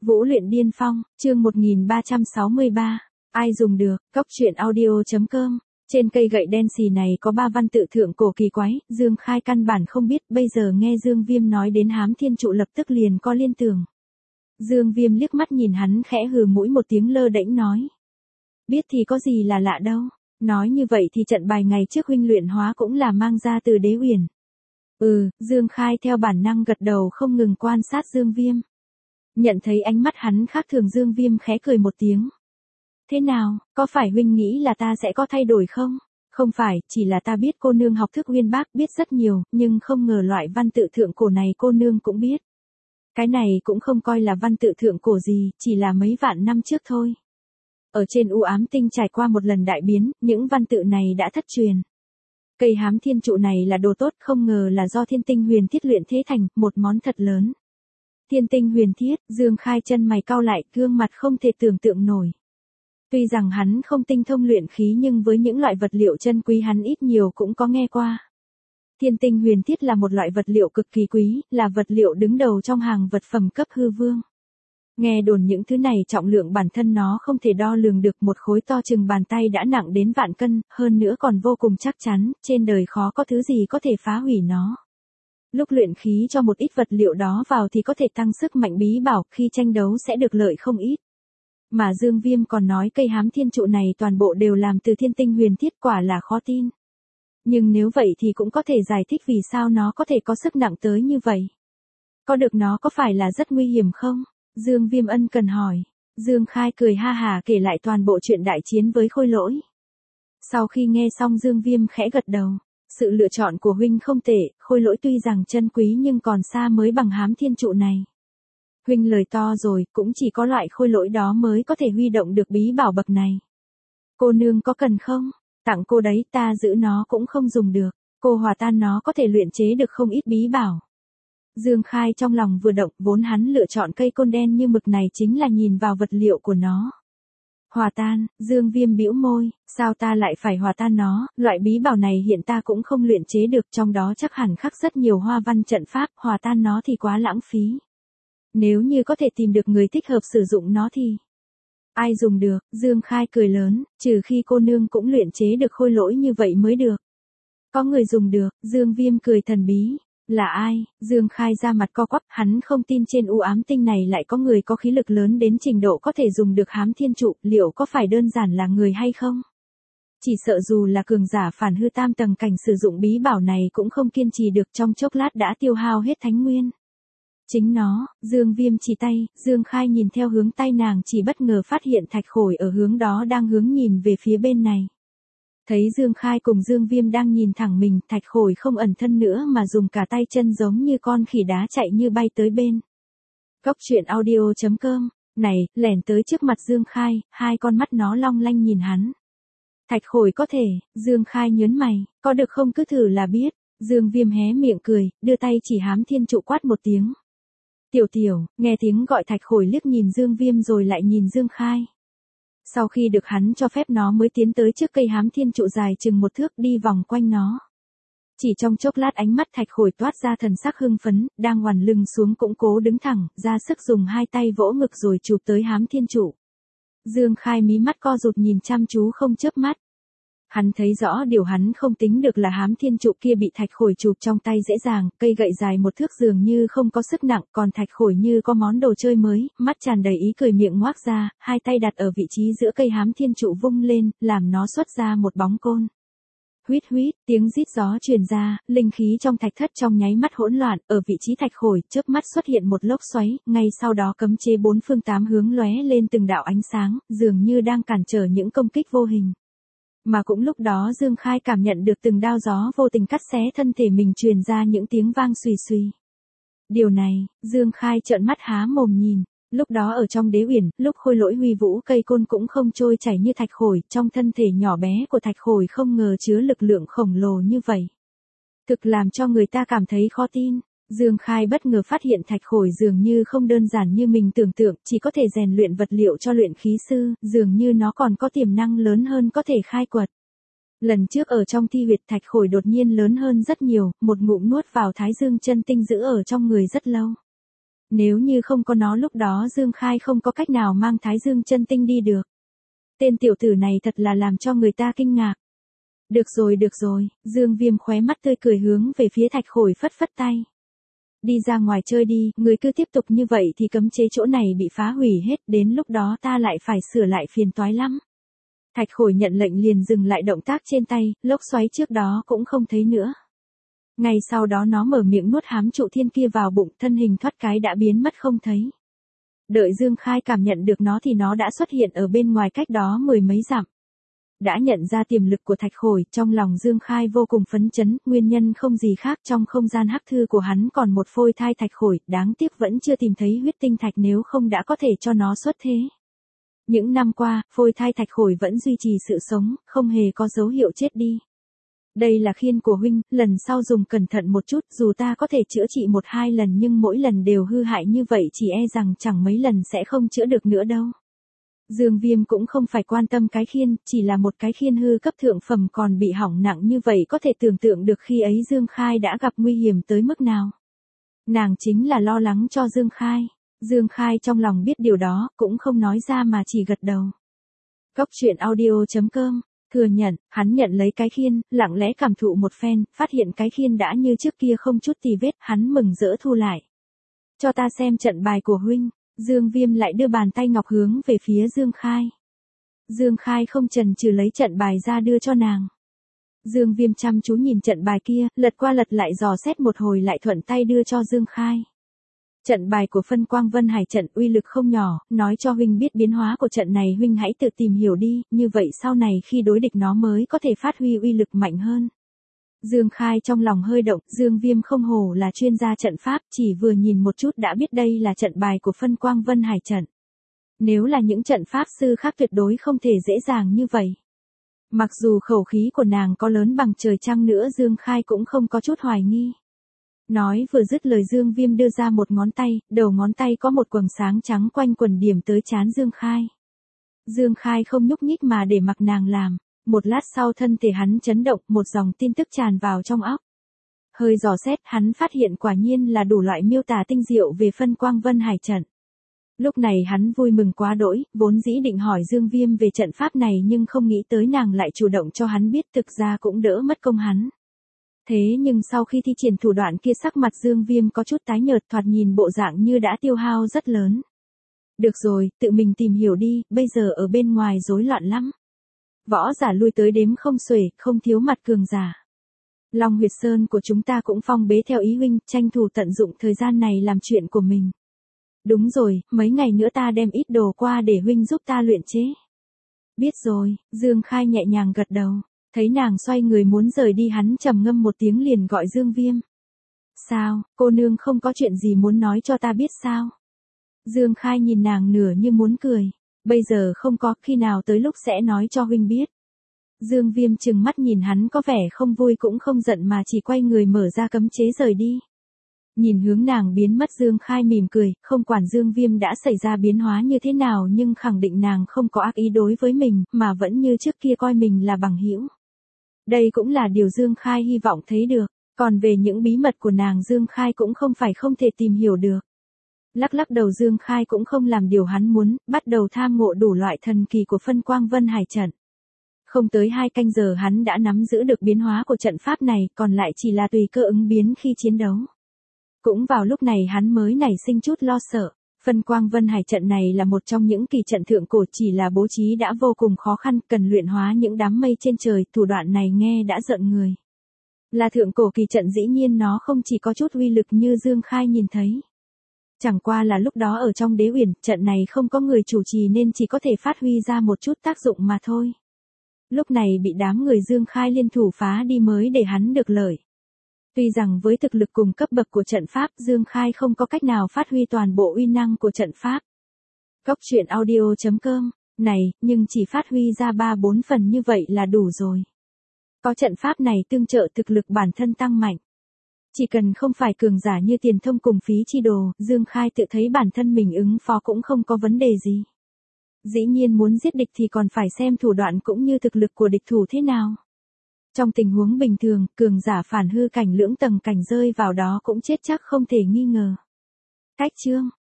Vũ luyện điên phong, chương 1363. Ai dùng được, Cốc truyện audio.com. Trên cây gậy đen xì này có 3 văn tự thượng cổ kỳ quái, Dương Khai căn bản không biết, bây giờ nghe Dương Viêm nói đến Hám Thiên Trụ lập tức liền có liên tưởng. Dương Viêm liếc mắt nhìn hắn khẽ hừ mũi một tiếng lơ đễnh nói. Biết thì có gì là lạ đâu, nói như vậy thì trận bài ngày trước huynh luyện hóa cũng là mang ra từ Đế Uyển. Dương Khai theo bản năng gật đầu không ngừng quan sát Dương Viêm. Nhận thấy ánh mắt hắn khác thường, Dương Viêm khẽ cười một tiếng. Thế nào, có phải huynh nghĩ là ta sẽ có thay đổi không? Không phải, chỉ là ta biết cô nương học thức uyên bác, biết rất nhiều, nhưng không ngờ loại văn tự thượng cổ này cô nương cũng biết. Cái này cũng không coi là văn tự thượng cổ gì, chỉ là mấy vạn năm trước thôi. Ở trên u ám tinh trải qua một lần đại biến, những văn tự này đã thất truyền. Cây Hám Thiên Trụ này là đồ tốt, không ngờ là do Thiên Tinh Huyền Thiết luyện thế thành, một món thật lớn. Thiên Tinh Huyền Thiết, Dương Khai chân mày cau lại, gương mặt không thể tưởng tượng nổi. Tuy rằng hắn không tinh thông luyện khí nhưng với những loại vật liệu chân quý hắn ít nhiều cũng có nghe qua. Thiên Tinh Huyền Thiết là một loại vật liệu cực kỳ quý, là vật liệu đứng đầu trong hàng vật phẩm cấp hư vương. Nghe đồn những thứ này trọng lượng bản thân nó không thể đo lường được, một khối to chừng bàn tay đã nặng đến vạn cân, hơn nữa còn vô cùng chắc chắn, trên đời khó có thứ gì có thể phá hủy nó. Lúc luyện khí cho một ít vật liệu đó vào thì có thể tăng sức mạnh bí bảo, khi tranh đấu sẽ được lợi không ít. Mà Dương Viêm còn nói cây Hám Thiên Trụ này toàn bộ đều làm từ Thiên Tinh Huyền Thiết, quả là khó tin. Nhưng nếu vậy thì cũng có thể giải thích vì sao nó có thể có sức nặng tới như vậy. Có được nó có phải là rất nguy hiểm không? Dương Viêm ân cần hỏi. Dương Khai cười ha hà kể lại toàn bộ chuyện đại chiến với Khôi Lỗi. Sau khi nghe xong Dương Viêm khẽ gật đầu. Sự lựa chọn của huynh không tệ, Khôi Lỗi tuy rằng chân quý nhưng còn xa mới bằng Hám Thiên Trụ này. Huynh lời to rồi, cũng chỉ có loại Khôi Lỗi đó mới có thể huy động được bí bảo bậc này. Cô nương có cần không? Tặng cô đấy, ta giữ nó cũng không dùng được. Cô hòa tan nó có thể luyện chế được không ít bí bảo. Dương Khai trong lòng vừa động, vốn hắn lựa chọn cây côn đen như mực này chính là nhìn vào vật liệu của nó. Hòa tan, Dương Viêm bĩu môi, sao ta lại phải hòa tan nó, loại bí bảo này hiện ta cũng không luyện chế được, trong đó chắc hẳn khắc rất nhiều hoa văn trận pháp, hòa tan nó thì quá lãng phí. Nếu như có thể tìm được người thích hợp sử dụng nó thì... Ai dùng được, Dương Khai cười lớn, trừ khi cô nương cũng luyện chế được Khôi Lỗi như vậy mới được. Có người dùng được, Dương Viêm cười thần bí. Là ai? Dương Khai ra mặt co quắp, hắn không tin trên u ám tinh này lại có người có khí lực lớn đến trình độ có thể dùng được Hám Thiên Trụ, liệu có phải đơn giản là người hay không? Chỉ sợ dù là cường giả phản hư tam tầng cảnh sử dụng bí bảo này cũng không kiên trì được, trong chốc lát đã tiêu hao hết thánh nguyên. Chính nó, Dương Viêm chỉ tay, Dương Khai nhìn theo hướng tay nàng chỉ bất ngờ phát hiện Thạch Khổi ở hướng đó đang hướng nhìn về phía bên này. Thấy Dương Khai cùng Dương Viêm đang nhìn thẳng mình, Thạch Khổi không ẩn thân nữa mà dùng cả tay chân giống như con khỉ đá chạy như bay tới bên. Cốc truyện audio.com, này, lẻn tới trước mặt Dương Khai, hai con mắt nó long lanh nhìn hắn. Thạch Khổi có thể, Dương Khai nhớn mày, có được không cứ thử là biết. Dương Viêm hé miệng cười, đưa tay chỉ Hám Thiên Trụ quát một tiếng. Tiểu tiểu, nghe tiếng gọi Thạch Khổi liếc nhìn Dương Viêm rồi lại nhìn Dương Khai. Sau khi được hắn cho phép nó mới tiến tới trước cây Hám Thiên Trụ dài chừng 1 thước đi vòng quanh nó. Chỉ trong chốc lát ánh mắt Thạch Khổi toát ra thần sắc hưng phấn, đang oằn lưng xuống cũng cố đứng thẳng, ra sức dùng hai tay vỗ ngực rồi chụp tới Hám Thiên Trụ. Dương Khai mí mắt co rụt nhìn chăm chú không chớp mắt. Hắn thấy rõ điều hắn không tính được là Hám Thiên Trụ kia bị Thạch Khổi chụp trong tay dễ dàng, cây gậy dài 1 thước dường như không có sức nặng, còn Thạch Khổi như có món đồ chơi mới, mắt tràn đầy ý cười, miệng ngoác ra, hai tay đặt ở vị trí giữa cây Hám Thiên Trụ vung lên, làm nó xuất ra một bóng côn. Huýt huýt, tiếng rít gió truyền ra, linh khí trong thạch thất trong nháy mắt hỗn loạn, ở vị trí Thạch Khổi, chớp mắt xuất hiện một lốc xoáy, ngay sau đó cấm chế 4 phương 8 hướng lóe lên từng đạo ánh sáng, dường như đang cản trở những công kích vô hình. Mà cũng lúc đó Dương Khai cảm nhận được từng đao gió vô tình cắt xé thân thể mình truyền ra những tiếng vang xùy xùy. Điều này, Dương Khai trợn mắt há mồm nhìn, lúc đó ở trong Đế Uyển, lúc Khôi Lỗi huy vũ cây côn cũng không trôi chảy như Thạch Khổi, trong thân thể nhỏ bé của Thạch Khổi không ngờ chứa lực lượng khổng lồ như vậy. Thực làm cho người ta cảm thấy khó tin. Dương Khai bất ngờ phát hiện Thạch Khổi dường như không đơn giản như mình tưởng tượng, chỉ có thể rèn luyện vật liệu cho luyện khí sư, dường như nó còn có tiềm năng lớn hơn có thể khai quật. Lần trước ở trong thi huyệt Thạch Khổi đột nhiên lớn hơn rất nhiều, một ngụm nuốt vào Thái Dương chân tinh giữ ở trong người rất lâu. Nếu như không có nó lúc đó Dương Khai không có cách nào mang Thái Dương chân tinh đi được. Tên tiểu tử này thật là làm cho người ta kinh ngạc. Được rồi, Dương Viêm khóe mắt tươi cười hướng về phía Thạch Khổi phất phất tay. Đi ra ngoài chơi đi, người cứ tiếp tục như vậy thì cấm chế chỗ này bị phá hủy hết, đến lúc đó ta lại phải sửa lại phiền toái lắm. Thạch Khổi nhận lệnh liền dừng lại động tác trên tay, lốc xoáy trước đó cũng không thấy nữa. Ngay sau đó nó mở miệng nuốt hám trụ thiên kia vào bụng, thân hình thoát cái đã biến mất không thấy. Đợi Dương Khai cảm nhận được nó thì nó đã xuất hiện ở bên ngoài cách đó mười mấy dặm. Đã nhận ra tiềm lực của Thạch Khổi, trong lòng Dương Khai vô cùng phấn chấn, nguyên nhân không gì khác trong không gian hắc thư của hắn còn một phôi thai Thạch Khổi, đáng tiếc vẫn chưa tìm thấy huyết tinh thạch nếu không đã có thể cho nó xuất thế. Những năm qua, phôi thai Thạch Khổi vẫn duy trì sự sống, không hề có dấu hiệu chết đi. Đây là khiên của huynh, lần sau dùng cẩn thận một chút, dù ta có thể chữa trị 1-2 lần nhưng mỗi lần đều hư hại như vậy chỉ e rằng chẳng mấy lần sẽ không chữa được nữa đâu. Dương Viêm cũng không phải quan tâm cái khiên, chỉ là một cái khiên hư cấp thượng phẩm còn bị hỏng nặng như vậy có thể tưởng tượng được khi ấy Dương Khai đã gặp nguy hiểm tới mức nào. Nàng chính là lo lắng cho Dương Khai. Dương Khai trong lòng biết điều đó, cũng không nói ra mà chỉ gật đầu. Cốc truyện audio.com thừa nhận, hắn nhận lấy cái khiên, lặng lẽ cảm thụ một phen, phát hiện cái khiên đã như trước kia không chút tì vết, hắn mừng rỡ thu lại. Cho ta xem trận bài của huynh. Dương Viêm lại đưa bàn tay ngọc hướng về phía Dương Khai. Dương Khai không chần chừ lấy trận bài ra đưa cho nàng. Dương Viêm chăm chú nhìn trận bài kia, lật qua lật lại dò xét một hồi lại thuận tay đưa cho Dương Khai. Trận bài của Phân Quang Vân Hải trận uy lực không nhỏ, nói cho huynh biết biến hóa của trận này huynh hãy tự tìm hiểu đi, như vậy sau này khi đối địch nó mới có thể phát huy uy lực mạnh hơn. Dương Khai trong lòng hơi động, Dương Viêm không hổ là chuyên gia trận pháp, chỉ vừa nhìn một chút đã biết đây là trận bài của Phân Quang Vân Hải trận. Nếu là những trận pháp sư khác tuyệt đối không thể dễ dàng như vậy. Mặc dù khẩu khí của nàng có lớn bằng trời chăng nữa Dương Khai cũng không có chút hoài nghi. Nói vừa dứt lời Dương Viêm đưa ra một ngón tay, đầu ngón tay có một quầng sáng trắng quanh quần điểm tới trán Dương Khai. Dương Khai không nhúc nhích mà để mặc nàng làm. Một lát sau thân thể hắn chấn động, một dòng tin tức tràn vào trong óc. Hơi dò xét, hắn phát hiện quả nhiên là đủ loại miêu tả tinh diệu về Phân Quang Vân Hải trận. Lúc này hắn vui mừng quá đỗi, vốn dĩ định hỏi Dương Viêm về trận pháp này nhưng không nghĩ tới nàng lại chủ động cho hắn biết, thực ra cũng đỡ mất công hắn. Thế nhưng sau khi thi triển thủ đoạn kia sắc mặt Dương Viêm có chút tái nhợt, thoạt nhìn bộ dạng như đã tiêu hao rất lớn. Được rồi, tự mình tìm hiểu đi, bây giờ ở bên ngoài rối loạn lắm. Võ giả lui tới đếm không xuể, không thiếu mặt cường giả. Long Huyệt Sơn của chúng ta cũng phong bế theo ý huynh, tranh thủ tận dụng thời gian này làm chuyện của mình. Đúng rồi, mấy ngày nữa ta đem ít đồ qua để huynh giúp ta luyện chế. Biết rồi, Dương Khai nhẹ nhàng gật đầu. Thấy nàng xoay người muốn rời đi hắn trầm ngâm một tiếng liền gọi Dương Viêm. Sao, cô nương không có chuyện gì muốn nói cho ta biết sao? Dương Khai nhìn nàng nửa như muốn cười. Bây giờ không có, khi nào tới lúc sẽ nói cho huynh biết. Dương Viêm trừng mắt nhìn hắn có vẻ không vui cũng không giận mà chỉ quay người mở ra cấm chế rời đi. Nhìn hướng nàng biến mất Dương Khai mỉm cười, không quản Dương Viêm đã xảy ra biến hóa như thế nào nhưng khẳng định nàng không có ác ý đối với mình, mà vẫn như trước kia coi mình là bằng hữu. Đây cũng là điều Dương Khai hy vọng thấy được, còn về những bí mật của nàng Dương Khai cũng không phải không thể tìm hiểu được. Lắc lắc đầu Dương Khai cũng không làm điều hắn muốn, bắt đầu tham ngộ đủ loại thần kỳ của Phân Quang Vân Hải trận. Không tới 2 canh giờ hắn đã nắm giữ được biến hóa của trận pháp này, còn lại chỉ là tùy cơ ứng biến khi chiến đấu. Cũng vào lúc này hắn mới nảy sinh chút lo sợ. Phân Quang Vân Hải trận này là một trong những kỳ trận thượng cổ, chỉ là bố trí đã vô cùng khó khăn, cần luyện hóa những đám mây trên trời, thủ đoạn này nghe đã giận người. Là thượng cổ kỳ trận dĩ nhiên nó không chỉ có chút uy lực như Dương Khai nhìn thấy. Chẳng qua là lúc đó ở trong Đế Uyển, trận này không có người chủ trì nên chỉ có thể phát huy ra một chút tác dụng mà thôi. Lúc này bị đám người Dương Khai liên thủ phá đi mới để hắn được lợi. Tuy rằng với thực lực cùng cấp bậc của trận pháp, Dương Khai không có cách nào phát huy toàn bộ uy năng của trận pháp. Cốc truyện audio.com này, nhưng chỉ phát huy ra 3-4 phần như vậy là đủ rồi. Có trận pháp này tương trợ thực lực bản thân tăng mạnh. Chỉ cần không phải cường giả như Tiền Thông cùng Phí Chi Đồ, Dương Khai tự thấy bản thân mình ứng phó cũng không có vấn đề gì. Dĩ nhiên muốn giết địch thì còn phải xem thủ đoạn cũng như thực lực của địch thủ thế nào. Trong tình huống bình thường, cường giả phản hư cảnh lưỡng tầng cảnh rơi vào đó cũng chết chắc không thể nghi ngờ. Cách chương